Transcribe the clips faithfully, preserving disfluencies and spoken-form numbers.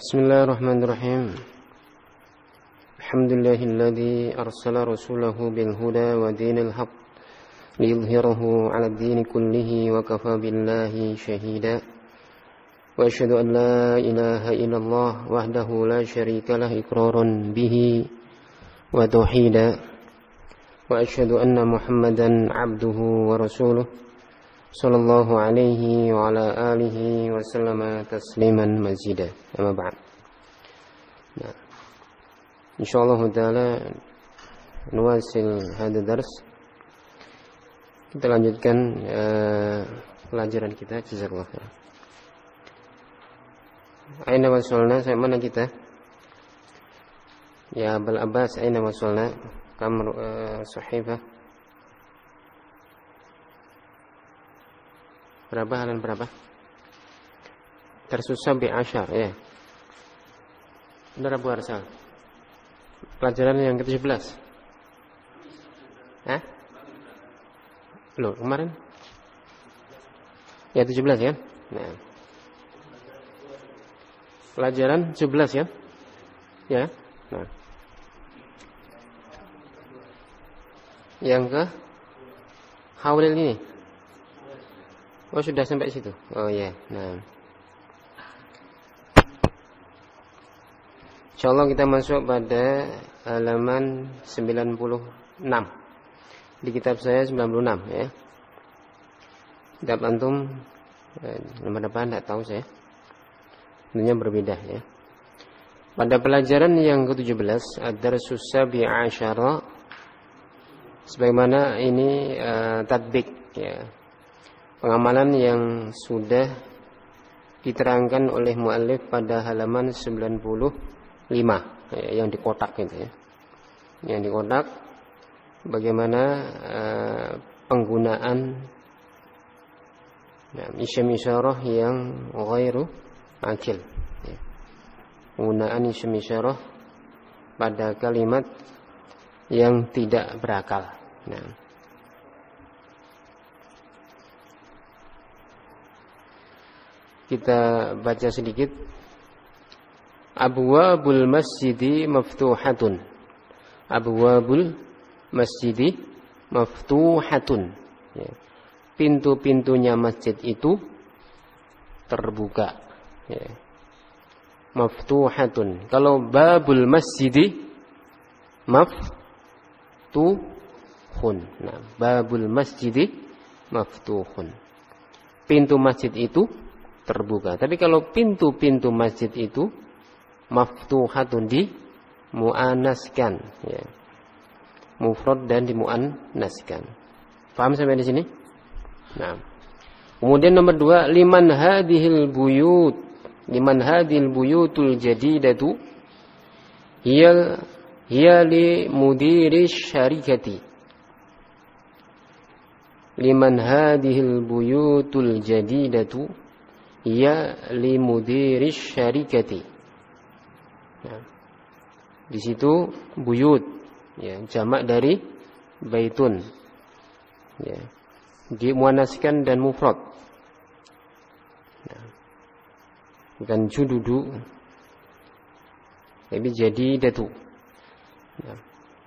Bismillahirrahmanirrahim. Alhamdulillahilladzi arsala rasulahu bil huda wa dinil haqq liyudhhirahu 'ala ad-din kullihi wa kafa billahi shahida. Wa asyhadu an la ilaha illallah wahdahu la syarika lah iqraran bihi wa tauhida. Wa asyhadu anna Muhammadan 'abduhu wa rasuluh sallallahu alaihi wa ala alihi wa sallama tasliman mazida. Amma ba'd. Nah, insyaallah taala nuwasil hada dars. Kita lanjutkan uh, pelajaran kita. Jazakallahu khairan. Aina wasalna, sampai mana kita? Ya Abul Abbas, aina wasalna? Kamar uh, sahifah berapa, halaman berapa? Tersusah bi asyar, ya. Benar Abu Arsal. Pelajaran yang ke tujuh belas. Hah? Loh, kemarin? Ya tujuh belas ya. Nah. Pelajaran tujuh belas ya. Ya. Nah. Yang ke Haulil ini. Oh, sudah sampai situ. Oh ya. Nah. Insyaallah kita masuk pada halaman sembilan puluh enam. Di kitab saya sembilan puluh enam ya. Kitab antum eh, nomor apa enggak tahu saya. Tentunya berbeda ya. Pada pelajaran yang ke tujuh belas ad-darsus sabi asyara, sebagaimana ini uh, tatbik ya. Pengamalan yang sudah diterangkan oleh muallif pada halaman sembilan puluh lima ya, yang di kotak itu ya. Yang di kotak bagaimana uh, penggunaan ya, isim isyarah yang ghairu akil ya. Penggunaan isim isyarah pada kalimat yang tidak berakal. Nah, kita baca sedikit. Abwabul masjidi maftuhatun. Abwabul masjidi maftuhatun ya. Pintu-pintunya masjid itu terbuka ya. Maftuhatun. Kalau babul masjidi maftuhun. Nah, babul masjidi maftuhun. Pintu masjid itu terbuka. Tapi kalau pintu-pintu masjid itu maftuhatun, di muannaskan ya. Mufrad dan di muannaskan. Paham sampai di sini? Nah. Kemudian nomor dua, liman hadhil buyut. Liman hadhil buyutul jadidatu hiya hiya li mudirish syarikati. Liman hadhil buyutul jadidatu ya li mudirish syarikati. Nah, di situ buyut ya, jamak dari baitun ya, dimuannaskan dan mufrad. Nah, bukan jududu, tapi jadidatu. Nah,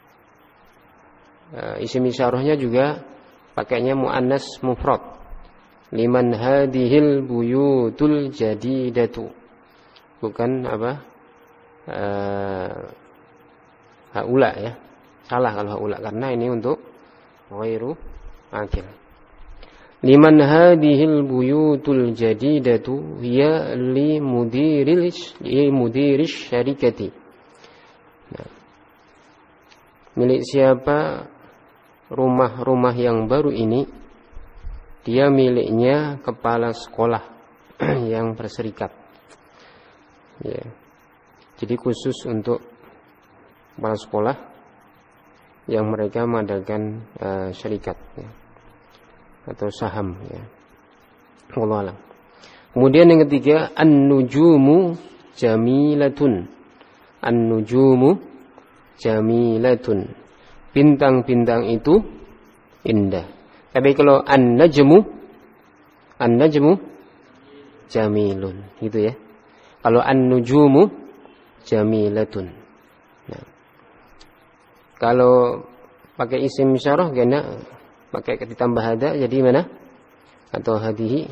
uh, isim isyarahnya juga pakainya muannas mufrad. Liman hadhil buyutul jadidatu. Bukan apa? Uh, haula ya. Salah kalau haula karena ini untuk ghairu akil. Liman hadhil buyutul jadidatu hiya li mudiril li mudirish syarikati. Nah, milik siapa rumah-rumah yang baru ini? Dia miliknya kepala sekolah yang berserikat. Ya. Jadi khusus untuk kepala sekolah yang mereka mengadakan uh, syarikat ya, atau saham ya. Wallahu a'lam. Kemudian yang ketiga, an-nujumu jamilatun. An-nujumu jamilatun. Bintang-bintang itu indah. Tapi kalau an-najmu, an-najmu jamilun, gitu ya. Kalau an-nujumu jamilatun. Nah, kalau pakai isim isyarah gana pakai ditambah hada jadi mana? Atau hadihi?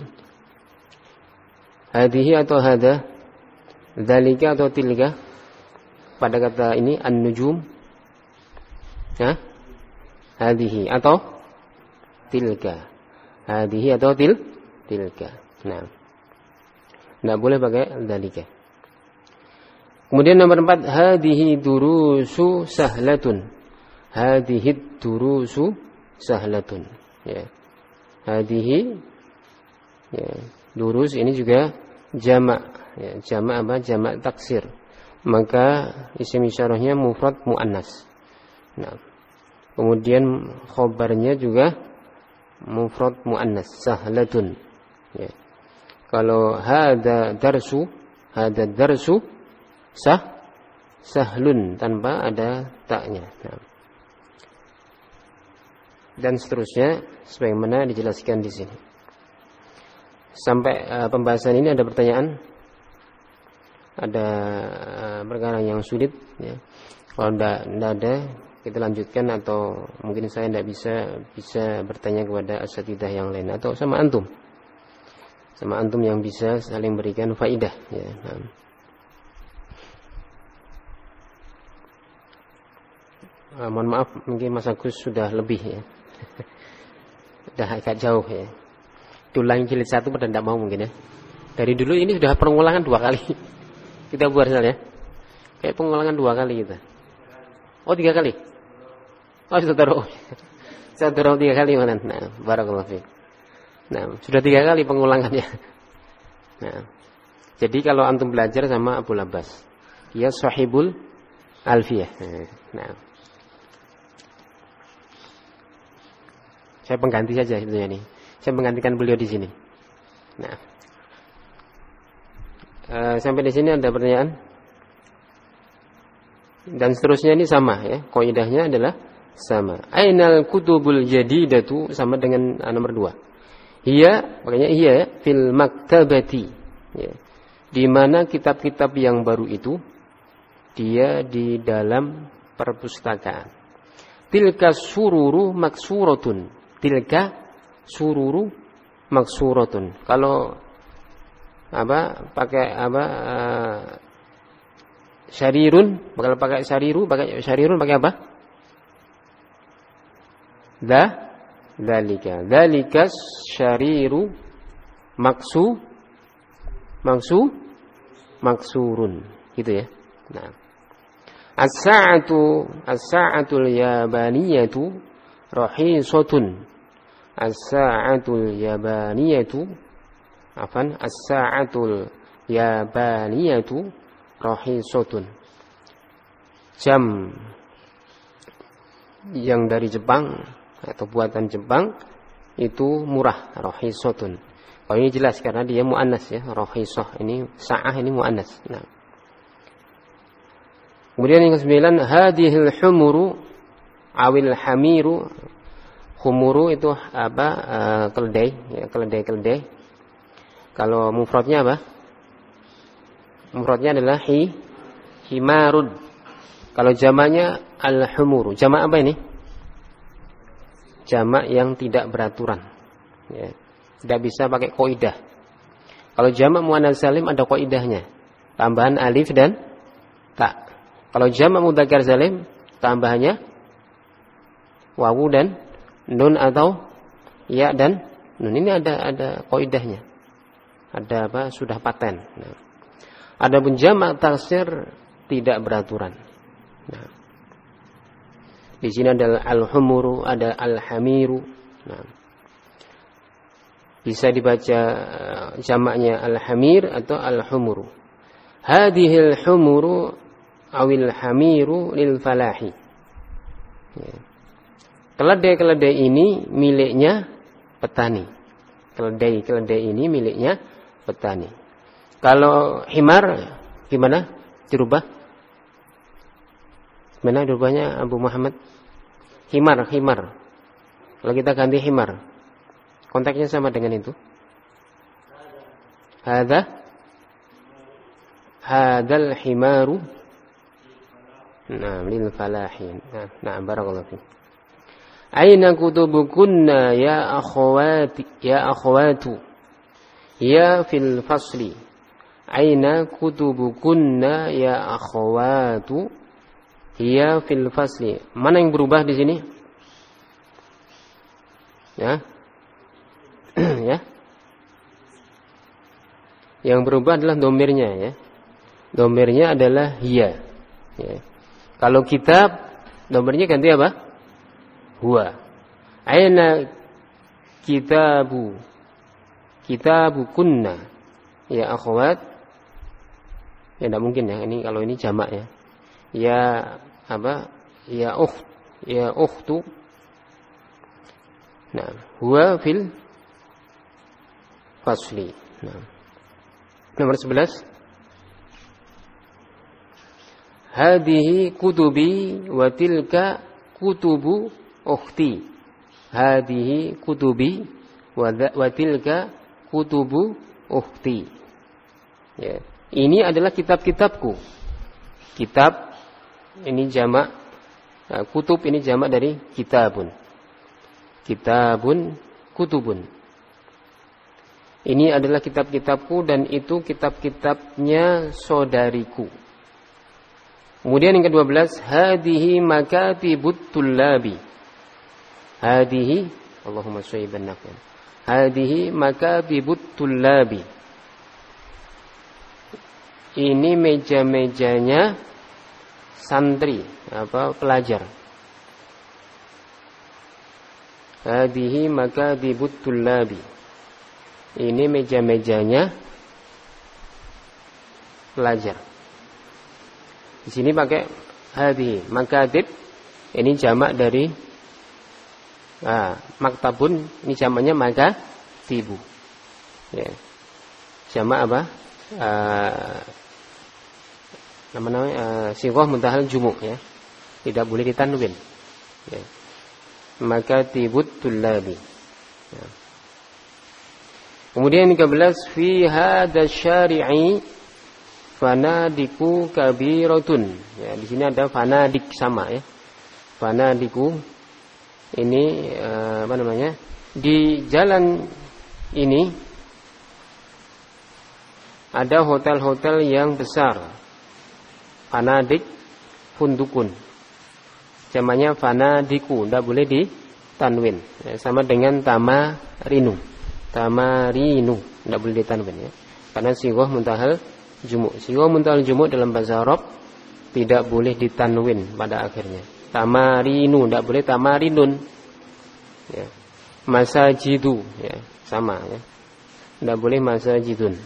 Hadihi atau hada? Dzalika atau tilka? Pada kata ini an-nujum. Hah? Hadihi atau tilka? Hadihi atau til tilka. Nah, tidak boleh pakai dzalika. Kemudian nomor empat, hadihi durusu sahlatun. Hadihi durusu sahlatun. Ya. Hadihi ya, durus ini juga jamak. Ya, jamak apa? Jamak taksir. Maka isim isyarahnya mufrad muannas. Nah, kemudian khobarnya juga mufrad muannas sahlatun. Ya. Kalau hada darsu, hada darsu sah sahlun tanpa ada taknya. Nah. Dan seterusnya sebagaimana dijelaskan di sini. Sampai uh, pembahasan ini ada pertanyaan? Ada uh, perkara yang sulit ya. Kalau tidak ada kita lanjutkan atau mungkin saya tidak bisa bisa bertanya kepada asatidzah yang lain atau sama antum. Sama antum yang bisa saling berikan faidah ya. Nah. Uh, mohon maaf mungkin Mas Agus sudah lebih ya. Sudah agak jauh ya. Tulang jilid satu pada tidak mau mungkin ya. Dari dulu ini sudah pengulangan dua kali. Kita buat saja ya. Kayak pengulangan dua kali kita. Oh tiga kali. Oh sudah taruh. Saya taruh tiga kali mana? Nah, barakallahu fiik. Nah, sudah tiga kali pengulangannya. Nah, jadi kalau antum belajar sama Abu Labas, dia sahibul alfiyah. Nah, saya pengganti saja sebetulnya nih. Saya menggantikan beliau di sini. Nah, e, sampai di sini ada pertanyaan. Dan seterusnya ini sama ya. Qaidahnya adalah sama. Ainal kutubul jadidatu sama dengan nomor dua. Hiya, makanya hiya fil maktabati. Ya. Di mana kitab-kitab yang baru itu dia di dalam perpustakaan. Tilka sururu maksuratun. Tilka sururu maksuratun. Kalau apa pakai apa uh, syarirun, kalau pakai syariru, pakai syarirun pakai apa? Da dzalika. Dzalika syariru maksu maksu maksurun. Gitu ya. Nah. As-sa'atu as-sa'atul yabaniyatu rahisatun. As-sa'atul yabaniyatu afan as-sa'atul yabaniyatu rahisatun. Jam yang dari Jepang atau buatan Jepang itu murah, rahisatun. Kalau ini jelas karena dia muannas ya, rahisah ini sa'ah ini muannas. Nah. Kemudian yang kesembilan, hadhil humuru awil hamiru. Humuru itu apa? Uh, keledai, ya, keledai-keledai. Kalau mufradnya apa? Mufradnya adalah hi himarun. Kalau jamaknya al-humuru. Jamak apa ini? Jamak yang tidak beraturan. Ya. Tidak bisa pakai kaidah. Kalau jamak muannats salim ada kaidahnya. Tambahan alif dan ta. Kalau jamak mudzakkar salim tambahannya wawu dan nun atau ya dan nun. Ini ada ada kaidahnya. Ada apa? Sudah paten. Nah. Adapun jamak taksir tidak beraturan. Nah. Di sini ada al-humuru, ada al-hamiru. Nah. Bisa dibaca jamaknya al-hamir atau al-humuru. Hadhil humuru awil hamiru lil falahi. Ya. Keledai-keledai ini miliknya petani. Keledai-keledai ini miliknya petani. Kalau himar gimana dirubah? Gimana dirubahnya Abu Muhammad? Himar, himar. Kalau kita ganti himar, konteksnya sama dengan itu. Hadza Hadal himaru. Nah, lil falahin. Nah, nah barakallahu fiik. Aina kutubukunna ya akhwati ya akhwatu. Ya fil fasli. Aina kutubukunna ya akhwatu. Ya fil fasli. Mana yang berubah di sini? Ya. Ya. Yang berubah adalah domirnya ya. Domirnya adalah hiya. Ya. Kalau kitab domirnya ganti apa? Huwa. Aina kitabu. Kitabu kunna. Ya akhwat. Ya tidak mungkin ya. Ini kalau ini jamak ya. Ya apa? Ya ukht. Ya ukhtu. Nah, huwa fil fasli. Nah. Nomor sebelas. Hadihi kutubi wa tilka kutubu ukhti. Hadihi kutubi wa tilka kutubu ukhti. Ya. Ini adalah kitab-kitabku. Kitab ini jamak, nah, kutub ini jamak dari kitabun. Kitabun, kutubun. Ini adalah kitab-kitabku dan itu kitab-kitabnya saudariku. Kemudian yang kedua belas, hadihi makatibut tullabi. Hadihi, Allahumma syaiban nafian. Hadihi makatibut tullabi. Ini meja-mejanya santri, apa pelajar. Hadihi makatibut tullabi. Ini meja-mejanya pelajar. Di sini pakai hadihi. Makatib ini jamak dari ah, maktabun, ini jamaknya makatibu. Ya. Jamak apa? Ah, nama-nama uh, sighah muntahal jumuk ya. Tidak boleh ditanwin. Ya. Makatibut tullabi. Ya. Kemudian tiga belas fi hadza syari'i fanadiku kabiratun. Ya, di sini ada fanadik sama ya. Fanadiku ini uh, apa namanya? Di jalan ini ada hotel-hotel yang besar. Fanadik fundukun. Jamannya fanadiku, tidak boleh ditanwin. Ya, sama dengan tamarinu. Tamarinu, tidak boleh ditanwin ya. Karena sighah muntahal jumuk. Sighah muntahal jumuk dalam bahasa Arab tidak boleh ditanwin pada akhirnya. Tamarinu, tidak boleh tamarinun. Ya. Masajidu, ya, sama ya. Tidak boleh masajidun.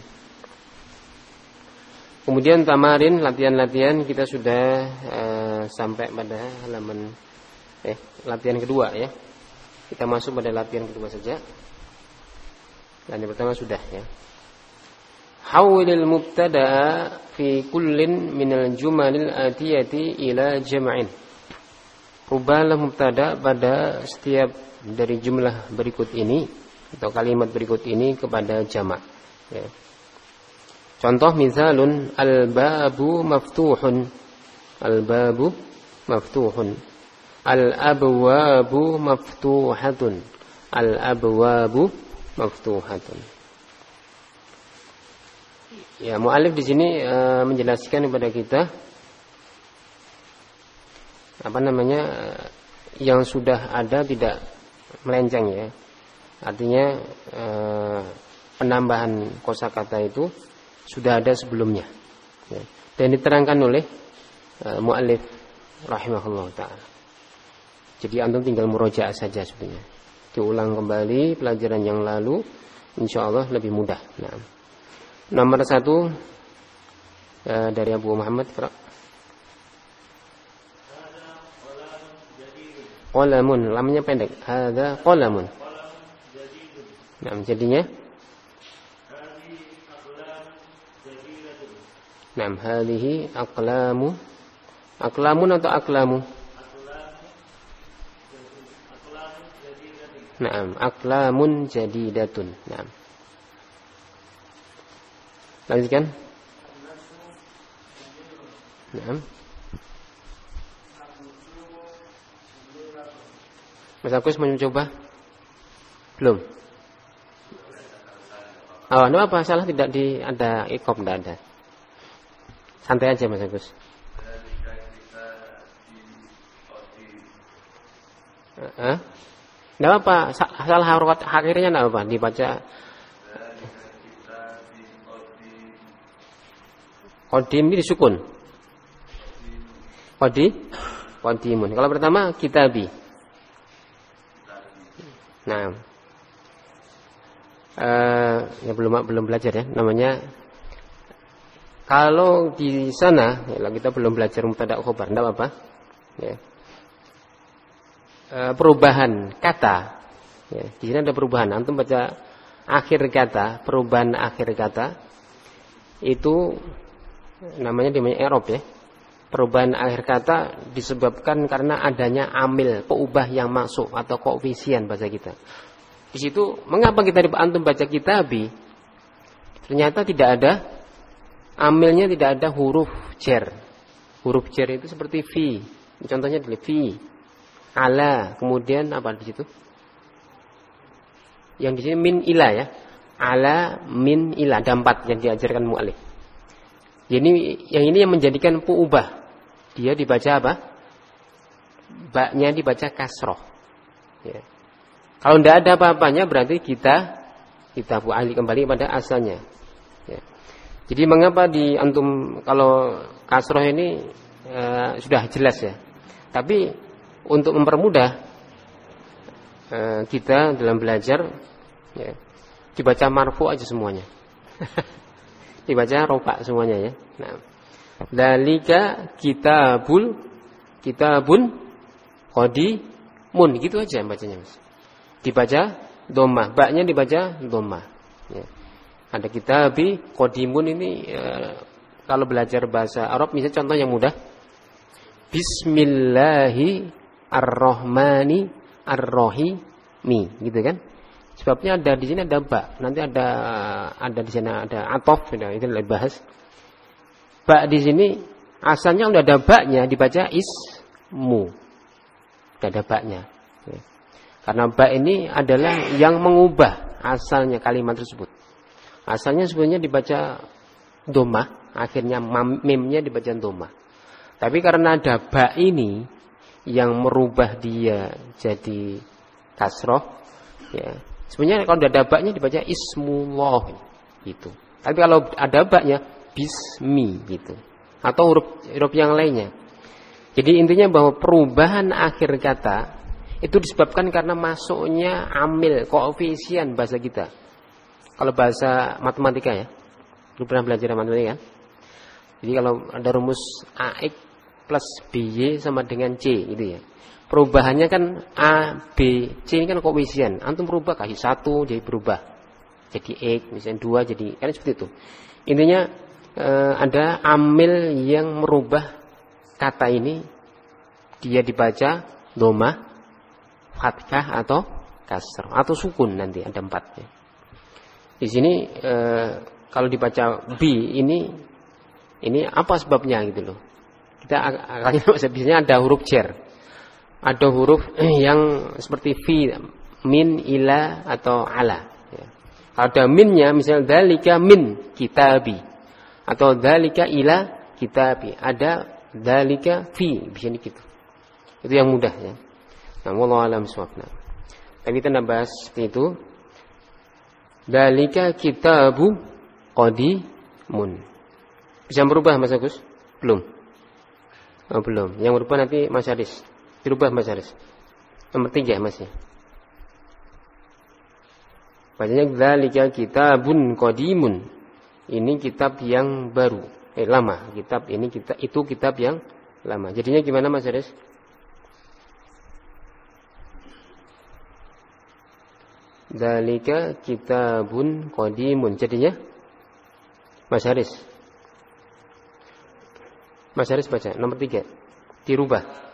Kemudian tamarin, latihan-latihan kita sudah uh, sampai pada halaman eh latihan kedua ya. Kita masuk pada latihan kedua saja. Dan yang pertama sudah ya. Hawilil mubtada'a fi kullin minal jumalil atiyati ila jam'in. Rubahlah mubtada pada setiap dari jumlah berikut ini atau kalimat berikut ini kepada jamak ya. Contoh misalun al-babu maftuhun. Al-babu maftuhun. Al-abwabu maftuhatun. Al-abwabu maftuhatun. Ya, mu'alif di sini e, menjelaskan kepada kita apa namanya yang sudah ada tidak melenceng ya. Artinya e, penambahan kosakata itu sudah ada sebelumnya ya. Dan diterangkan oleh e, mu'alif rahimahullah ta'ala. Jadi antum tinggal murojaah saja sebenarnya. Diulang kembali pelajaran yang lalu, insyaallah lebih mudah. Nah, nomor satu e, dari Abu Muhammad Qara. Qalamun, lamnya pendek. Hadza qalamun. Nah, jadinya Naam, hadhihi aqlamu. Aqlamun atau aqlamu? Naam, aqlamun jadidatun. Naam. Lanjutkan. Nah. Mas Agus mau mencoba? Belum. Oh, ini apa salah tidak di ada iqab, tidak ada. Santai aja Mas Agus. Heeh. Enggak apa, salah huruf akhirnya enggak apa, dibaca qadim ini disukun. Qadi, qadimun. Kalau pertama kitabi. Nah, uh, ya belum belum belajar ya, namanya. Kalau di sana, ya, kita belum belajar mubtada khobar, enggak apa-apa. Ya. Uh, perubahan kata, ya, di sini ada perubahan. Antum baca akhir kata, perubahan akhir kata itu namanya namanya i'rab ya. Perubahan akhir kata disebabkan karena adanya amil peubah yang masuk atau koefisien bahasa kita. Di situ mengapa kita antum baca kitabi? Ternyata tidak ada amilnya, tidak ada huruf jar. Huruf jar itu seperti fi. Contohnya adalah fi, ala, kemudian apa di situ? Yang di sini min ila ya. Ala min ila, ada empat yang diajarkan mu'alif. Jadi yang ini yang menjadikan peubah. Dia dibaca apa? Baknya dibaca kasroh. Ya. Kalau tidak ada apa-apanya berarti kita kita buali kembali pada asalnya. Ya. Jadi mengapa di antum kalau kasroh ini e, sudah jelas ya. Tapi untuk mempermudah e, kita dalam belajar, ya, dibaca marfu aja semuanya. Dibaca rofa semuanya ya. Nah. Dalika kitabul kitabun qadimun, gitu aja bacanya Mas. Dibaca dhammah, baknya dibaca dhammah. Ya. Ada kitabi qadimun ini e, kalau belajar bahasa Arab misalnya contoh yang mudah. Bismillahirrahmanirrahim, gitu kan? Sebabnya ada di sini ada ba, nanti ada ada di sana ada atof, itu lebih bahas. Ba di sini asalnya udah ada baknya dibaca ismu, udah ada baknya. Ya. Karena ba ini adalah yang mengubah asalnya kalimat tersebut. Asalnya sebenarnya dibaca dhammah, akhirnya mimnya dibaca dhammah. Tapi karena ada ba ini yang merubah dia jadi kasroh, ya. Sebenarnya kalau ada baknya dibaca ismullah gitu. Tapi kalau ada baknya bismi gitu. Atau huruf huruf yang lainnya. Jadi intinya bahwa perubahan akhir kata itu disebabkan karena masuknya amil koefisien bahasa kita. Kalau bahasa matematika ya. Lu pernah belajar matematika kan? Jadi kalau ada rumus A X plus B Y sama dengan C gitu ya. Perubahannya kan A, B, C ini kan koefisien. Antum berubah kasih satu jadi berubah. Jadi X, misalnya dua jadi, kan seperti itu. Intinya eh, ada amil yang merubah kata ini. Dia dibaca dhammah, fathah atau kasr atau sukun, nanti ada empatnya. Di sini eh, kalau dibaca B ini ini apa sebabnya gitu loh. Kita akalnya biasanya ada huruf jar. Ada huruf yang seperti fi, min, ila atau ala. Ya. Ada minnya, misalnya dzalika min kitabi atau dzalika ila kitabi. Ada dzalika fi, bisa gitu. Itu yang mudah ya. Nah, wallahu a'lam bishawab. Tapi kita nak bahas seperti itu. Dzalika kitabu qadimun. Bisa berubah Mas Agus? Belum. Oh, belum. Yang berubah nanti Mas Haris. Dirubah Mas Haris. Nomor tiga Mas ya. Bacanya dzalika kitabun qadimun. Ini kitab yang baru, eh lama. Kitab ini kita itu kitab yang lama. Jadinya gimana Mas Haris? Dzalika kitabun qadimun. Jadinya Mas Haris. Mas Haris baca nomor tiga. Dirubah.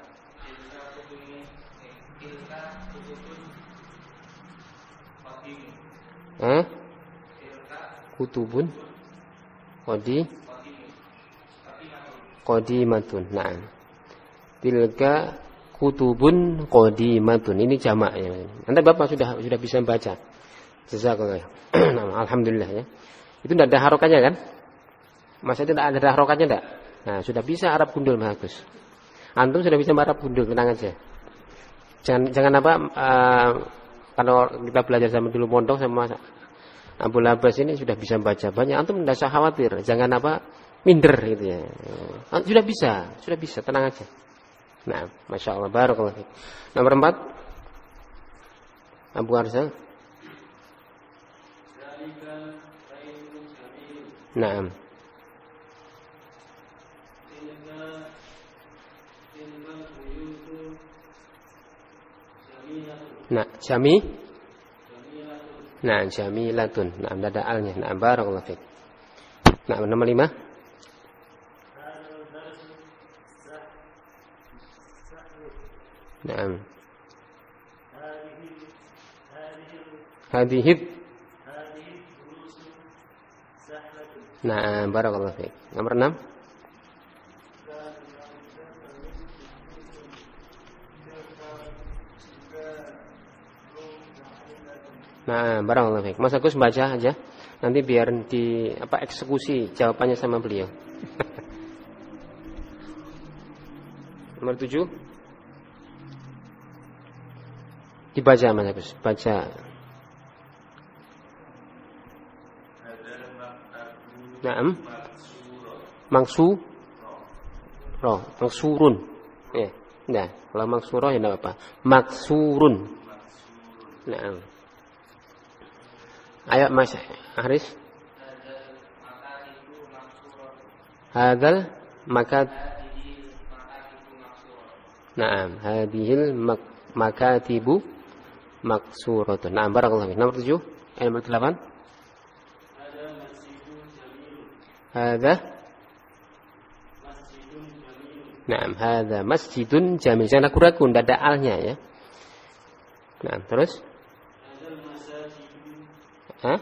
Eh? Kutubun Qadi qadimatun. Nah, tilka kutubun qadimatun. Ini jamak ya. Nanti Bapak sudah sudah bisa membaca. Jazakallah. Nah, alhamdulillah ya. Itu tidak ada harokatnya kan? Masa itu tidak ada harokatnya tidak? Nah, sudah bisa Arab gundul bagus. Antum sudah bisa Arab gundul, tenang aja. Jangan jangan apa uh, kalau kita belajar sama dulu pondok sama Abu Labas ini sudah bisa baca banyak. Antum tidak usah khawatir. Jangan apa minder gitu ya. Sudah bisa, sudah bisa, tenang aja. Nah, masya Allah, barakallahu fiik. Nomor empat, Abu Arsal. Naam. Nah, jami. Nah, jamilatun. Nah, ada alnya. Nah, barakallahu fiik. Nah, nomor lima. Naam. Hadihid. Nah, barakallahu fiik. Nomor enam. Nah, barakallahu fiik. Mas Agus baca aja. Nanti biar di apa eksekusi jawabannya sama beliau. Nomor tujuh. Dibaca Mas Agus, baca. Naam. Mangsu. Roh, maksurun. Ya, nah, kalau maksurah ya enggak apa-apa. Maksurun. Naam. Ayo Mas Haris. Hadal makat. Naam, hadhil mak makatibu maksuratun. Naam, barakallahu fiik. Nomor tujuh, ayat nomor delapan. Hadza Naam, hadza masjidun jamil. Jangan ragu-ragu, tidak ada alnya ya. Nah, terus? Hah?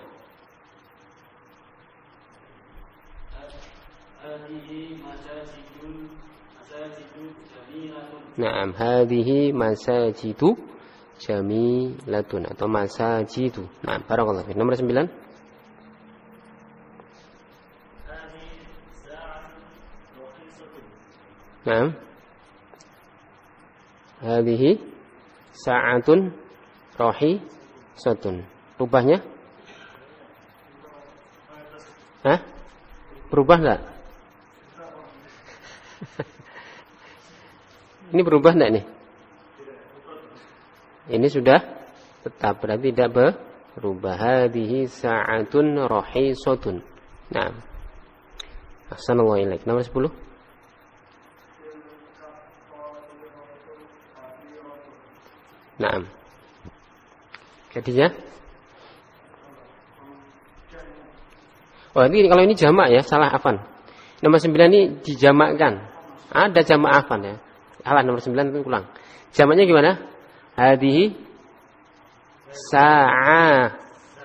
Naam, hadhihi masajidu jamilatun atau masajidu. Nah, barakallahu fiik. Nomor sembilan. Naam. Hadhihi sa'atun rahisatun. Rubahnya? Hah? Berubah enggak? Ini berubah enggak nih? Ini sudah tetap, berarti tidak berubah. Hadhihi sa'atun rahisatun. Nah. Ahsanallahu ilaik. Nomor sepuluh. Naam. Jadinya? Oh, ini kalau ini jamak ya, salah afan. Nomor sembilan ini dijamakkan. Ada jamak afan ya. Salah nomor sembilan itu ulang. Jamaknya gimana? Hadhihi sa'a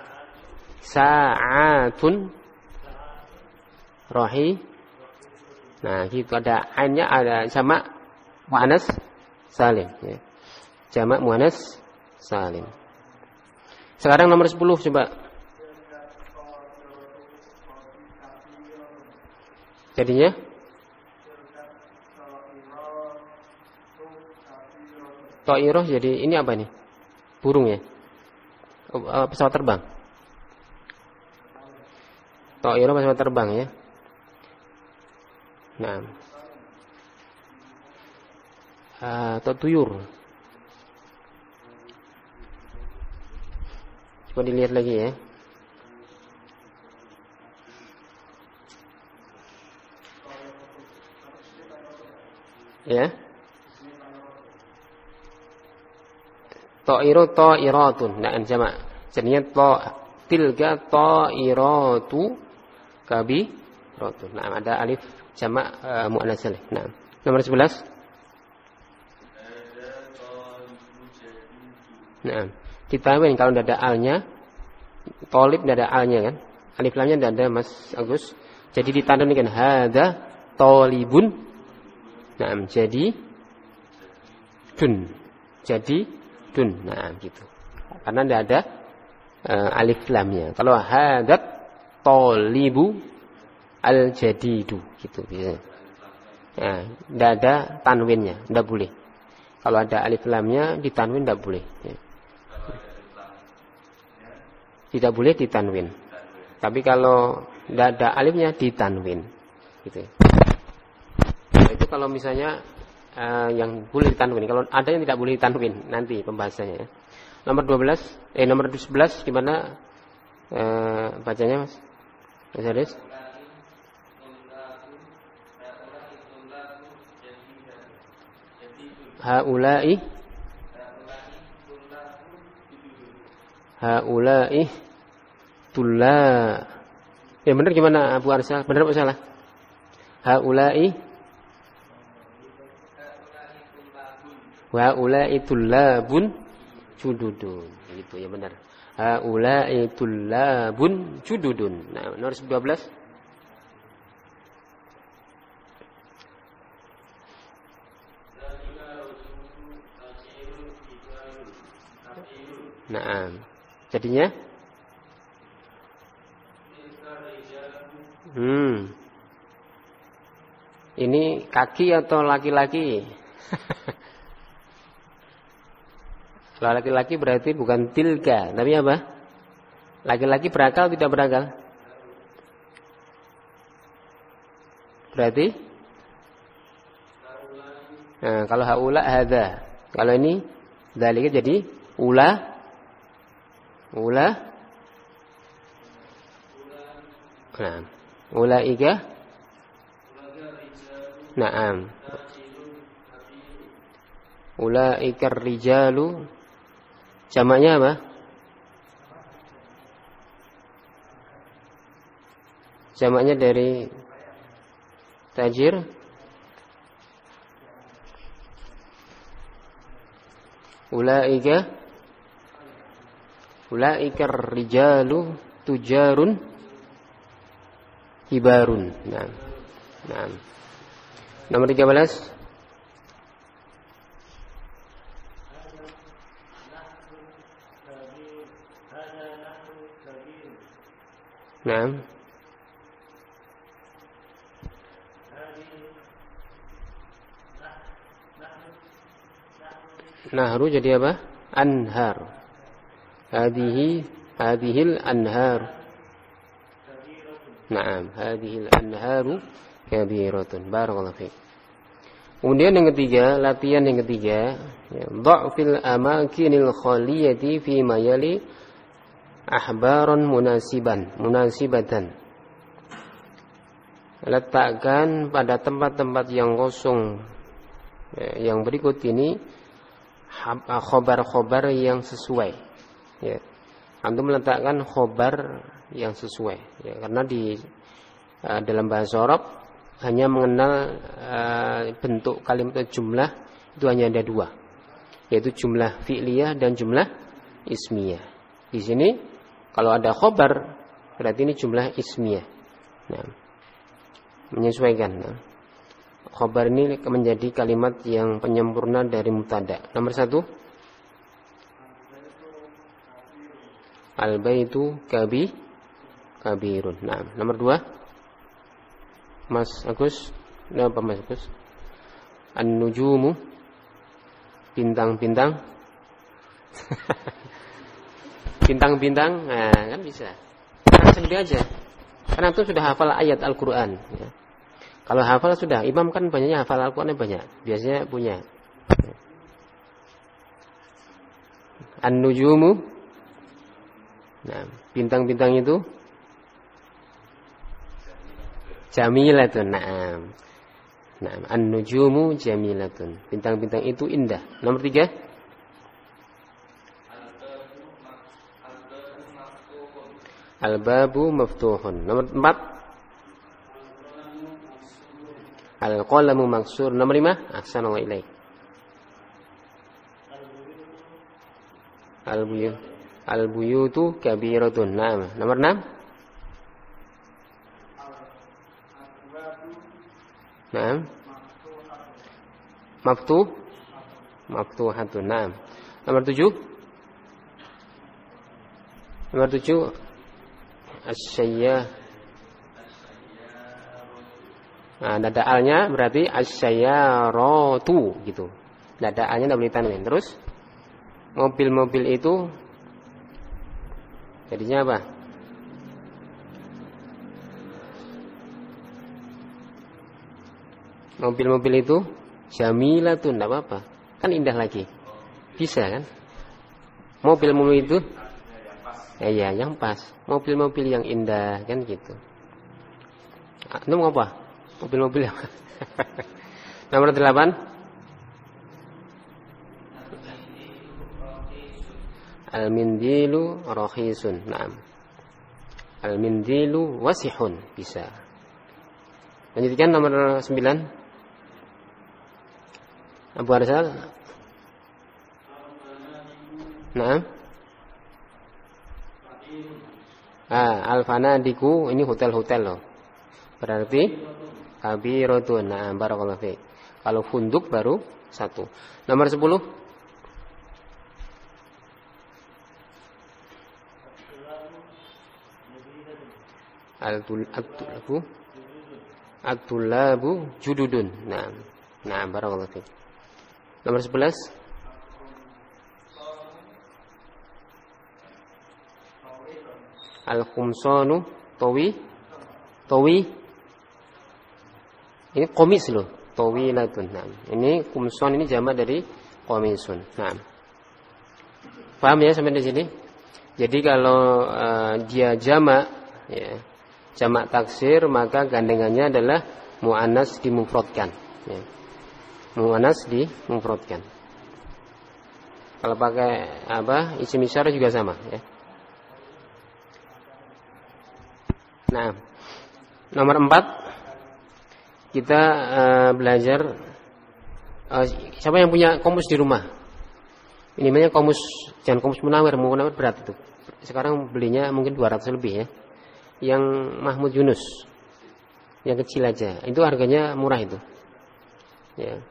sa'atun rahi. Nah, gitu ada ainnya, ada jamak muannas salim ya. Jamak muannas salim. Sekarang nomor sepuluh coba. Jadinya To'iroh jadi ini apa nih? Burung ya? Oh, pesawat terbang. To'iroh pesawat terbang ya. Nah. Atau tuyur. Coba dilihat lagi ya. Ya. Ta'iru ta'iratun. Nah, jamak. Jadinya ta tilga ta'iratu kabi rotun. Nah, ada alif jamak uh, muannas salih. Nah, nomor sebelas. Nah, ditawin kalau tidak ada alnya, tolib tidak ada alnya kan? Alif lamnya tidak ada Mas Agus. Jadi ditandemkan hadza talibun Nah, jadi dun. Jadi dun. Nah, gitu. Karena tidak ada uh, alif lamnya. Kalau hadat tolibu al-jadidu gitu bisa. Nah, tidak ada tanwinnya, tidak boleh. Kalau ada alif lamnya ditanwin tidak boleh. Ya. Tidak boleh ditanwin. Tapi kalau tidak ada alifnya ditanwin. Gitu. Nah, itu kalau misalnya uh, yang boleh ditanwin. Kalau ada yang tidak boleh ditanwin nanti pembahasannya. Ya. Nomor dua belas, eh nomor sebelas gimana uh, bacanya Mas? Mas Haris? Haula'i Haula'i tulla. Ya benar gimana Abu Arsal? Benar apa salah? Haula'i Haula'i tullabun jududun. Gitu ya benar. Haula'i tullabun jududun. Nah, nomor dua belas. Nah, jadinya Hmm. Ini kaki atau laki-laki? Kalau laki-laki berarti bukan tilka, tapi apa? Laki-laki berakal tidak berakal? Berarti? Nah, kalau haula hadza. Kalau ini dzalika jadi ula ula Nah, ulaika Naam. Ulaikar rijalu jamaknya apa? Jamaknya dari tajir Ulaika Ulaikar rijalu tujarun hibarun. Nah. Nah. Nomor tiga belas. Nah. Nahru jadi apa? Anhar. Hadihi hadihil anhar. Naam, hadhil anharu kabiratun. Barakallahu fiik. Kemudian yang ketiga, latihan yang ketiga, ya, dha'fil amakinil khaliyati fi mayali ahbaran munasiban, munasibatan. Letakkan pada tempat-tempat yang kosong ya, yang berikut ini khobar-khobar yang sesuai. Ya. Antum meletakkan khobar yang sesuai ya, karena di uh, dalam bahasa Arab hanya mengenal uh, bentuk kalimat jumlah itu hanya ada dua, yaitu jumlah fi'liyah dan jumlah ismiyah. Di sini kalau ada khobar berarti ini jumlah ismiyah. Nah, menyesuaikan. Nah, khobar ini menjadi kalimat yang penyempurna dari mubtada. Nomor satu, al-baitu kabi kabirun. Nah, nomor dua, Mas Agus, apa Mas Agus? An-nujumu, bintang-bintang. Bintang-bintang, nah kan bisa. Nah, sendiri aja. Karena itu sudah hafal ayat Al-Quran. Ya. Kalau hafal sudah, imam kan banyaknya hafal Al-Quran banyak. Biasanya punya. An-nujumu, nah, bintang-bintang itu jamilatun. Naam. Naam, an-nujumu jamilatun. Bintang-bintang itu indah. Nomor tiga, al-babu maftuhun. Nomor empat, al-qalamu maksur. Nomor lima, ahsanallahu ilaik, al-buyut al-buyutu kabiratun. Naam. Nomor enam, Naam, Maftuh, maftuhatun. Naam. Nomor tujuh. Nomor tujuh. Asyayyah. Nah, dada alnya berarti asyayyaratu gitu. Dada alnya tidak boleh tanwin. Terus mobil-mobil itu jadinya apa? Mobil-mobil itu jamilatun, tidak apa-apa. Kan indah lagi. Bisa kan? Mobil-mobil itu eh, ya yang pas. Mobil-mobil yang indah kan gitu. Itu mau apa? Mobil-mobil yang nomor delapan. Al-mindilu rakhisun. Naam. Al-mindilu wasihun, bisa. Lanjutkan nomor sembilan. Abu Arsal. Naam. Ah, al-fanadiku ini hotel-hotel loh. Berarti kabiratun. Nah, barakallahu fiik. Kalau funduk baru satu. Nomor sepuluh. Al-tulabu At-tulabu jududun. Nah, nah barakallahu fiik. Nomor sebelas. Al-khumsanu tawi tawi ini komis loh, tawilatun. Nah, ini khumsan ini jamak dari komisun. Nah. Paham ya sampai di sini? Jadi kalau uh, dia jamak ya, jamak taksir maka gandengannya adalah muannas dimufradkan ya. Muannas dimufradkan. Kalau pakai apa? Isim isyarah juga sama ya. Nah, nomor empat kita uh, belajar uh, siapa yang punya komus di rumah? Ini namanya komus, jangan komus Munawir, Munawir berat itu. Sekarang belinya mungkin dua ratus lebih ya. Yang Mahmud Yunus, yang kecil aja, itu harganya murah itu. Ya.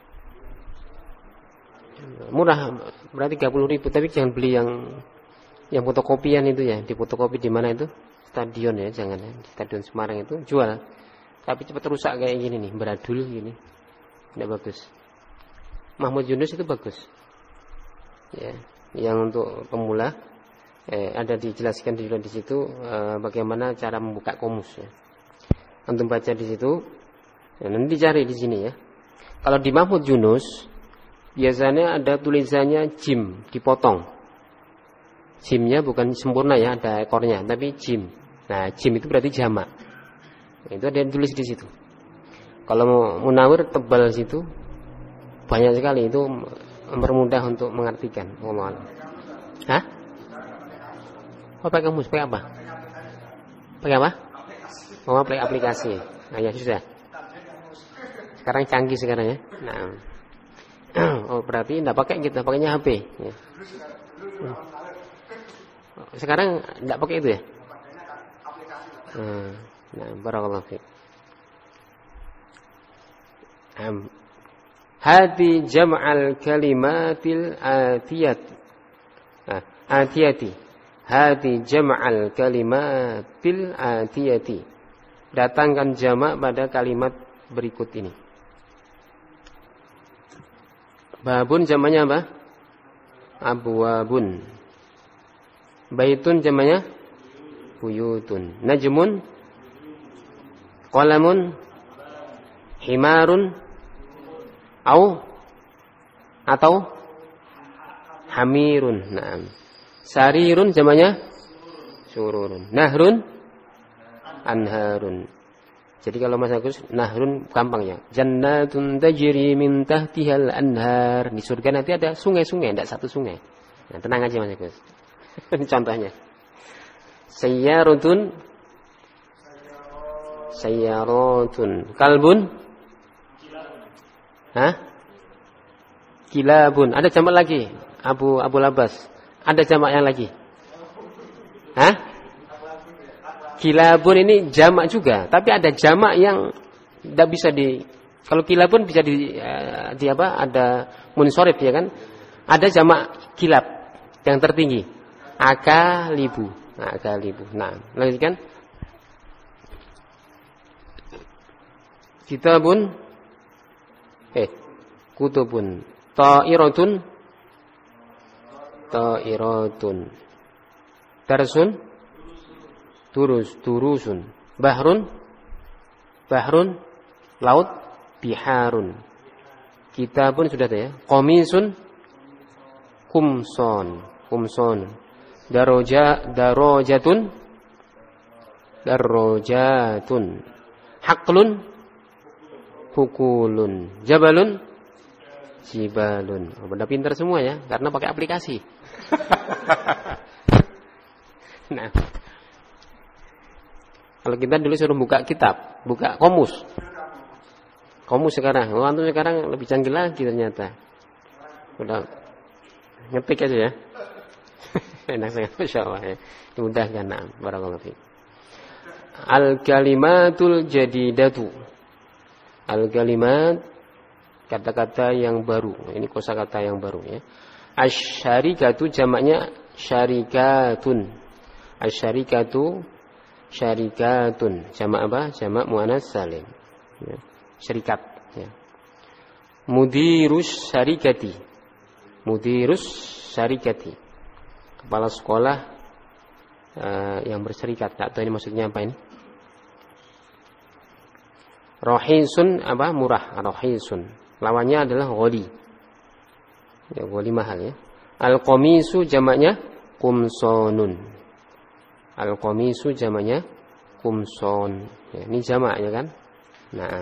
Murah, berarti tiga puluh ribu, tapi jangan beli yang yang fotokopian itu ya. Di fotokopi di mana itu? Stadion ya, jangan ya. Di Stadion Semarang itu jual. Tapi cepat rusak kayak gini nih, beradul gini. Tidak bagus. Mahmud Yunus itu bagus. Ya, yang untuk pemula eh, ada dijelaskan di di situ eh, bagaimana cara membuka komus ya. Antum baca di situ. Ya, nanti cari di sini ya. Kalau di Mahmud Yunus biasanya ada tulisannya jim dipotong. Jimnya bukan sempurna ya, ada ekornya, tapi jim. Nah, jim itu berarti jamak. Itu ada yang tulis di situ. Kalau Munawir tebal situ banyak sekali, itu mempermudah untuk mengartikan. Ngomong. Hah? Oh, pakai kamus, pakai apa? Pakai apa? Oh, pakai aplikasi. Nah, ya sudah. Sekarang canggih sekarang ya. Nah. Oh, berarti enggak pakai kita, pakainya H P ya. Sekarang enggak pakai itu ya? Nah, barakallahu fiik. Am hati jam'al kalimatil atiyat. Nah, atiyati. Hati jam'al kalimatil atiyati. Datangkan jamak pada kalimat berikut ini. Babun jamaknya apa? Abwabun. Baitun jamaknya buyutun. Najmun, qalamun, himarun, au atau hamirun. Naam. Sarirun jamaknya sururun. Nahrun, anharun. Jadi kalau Mas Agus, nahrun gampang ya. Jannatun tajri min tahtihal anhar. Di surga nanti ada sungai-sungai, tidak satu sungai. Nah, tenang aja Mas Agus. Ini contohnya. Sayyaratun, sayyaratun. Kalbun, hah? Kilabun. Ada jamak lagi. Abu Abu Labas. Ada jamak yang lagi. Hah? Kilabun ini jamak juga, tapi ada jamak yang tidak bisa di Kalau kilab pun bisa di, uh, di apa? Ada munsorif ya kan? Ada jamak kilab yang tertinggi. Akalibu. Nah, akalibu. Nah, lanjutkan. Kitabun eh kutubun ta'iratun ta'iratun darsun durus durusun bahrun bahrun laut biharun. Kitabun sudah ada ya. Qamisun kumson kumson daroja darojatun darojatun haqlun hukulun jabalun jibalun. Oh, benda pintar semua ya karena pakai aplikasi. Nah, kalau kita dulu suruh buka kitab, buka komus. Komus sekarang, oh, antum sekarang lebih canggih lagi ternyata. Udah ngetik aja ya. Enak sekali, masya Allah ya. Dimudahkan, nah, barakallahu fiik. Al-kalimatul jadidatu. Al-kalimat kata-kata yang baru. Ini kosakata yang baru ya. Asy-syarikatu jamaknya syarikatun. Asy-syarikatu syarikatun. Jamak apa? Jamak muannats salim. Ya. Syarikat ya. Mudirus syarikati. Mudirus syarikati. Kepala sekolah uh, yang berserikat. Tak tahu ini maksudnya apa ini? Rohisun apa? Murah. Rohisun. Lawannya adalah ghali. Ya, ghali mahal ya. Al-qamisu jamaknya kumsonun. Al-qamisu jamaknya kumson. Ya, ini jamaknya kan? Nah.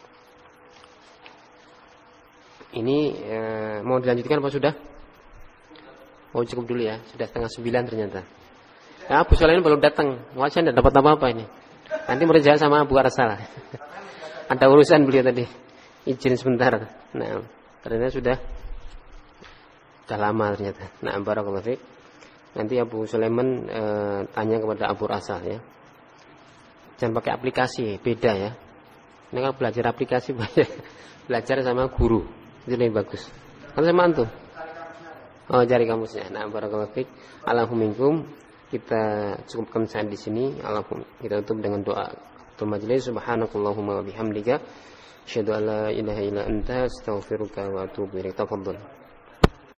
Ini eh, mau dilanjutkan apa sudah? Oh cukup dulu ya. Sudah setengah sembilan ternyata. Ya, Abu Sulaim belum datang. Wah, saya tidak dapat apa-apa ini. Nanti merja sama Abu Arsal. Ada urusan beliau tadi. Izin sebentar. Nah, ternyata sudah sudah lama ternyata. Nah, barakallahu fiik. Nanti Abu Sulaiman e, tanya kepada Abu Arsal ya. Jangan pakai aplikasi, beda ya. Ini kalau belajar aplikasi banyak belajar sama guru. Itu lebih bagus. Kan sama antum. Oh, cari kamusnya. Nah, barakallahu fiik. Alhamdulillah kita cukupkan sampai di sini. Alhamdulillah kita tutup dengan doa. Tuh majelis subhanakallahumma wa bihamdika asyhadu an la ilaha illa anta astaghfiruka wa atubu ilaik. Tafadhal.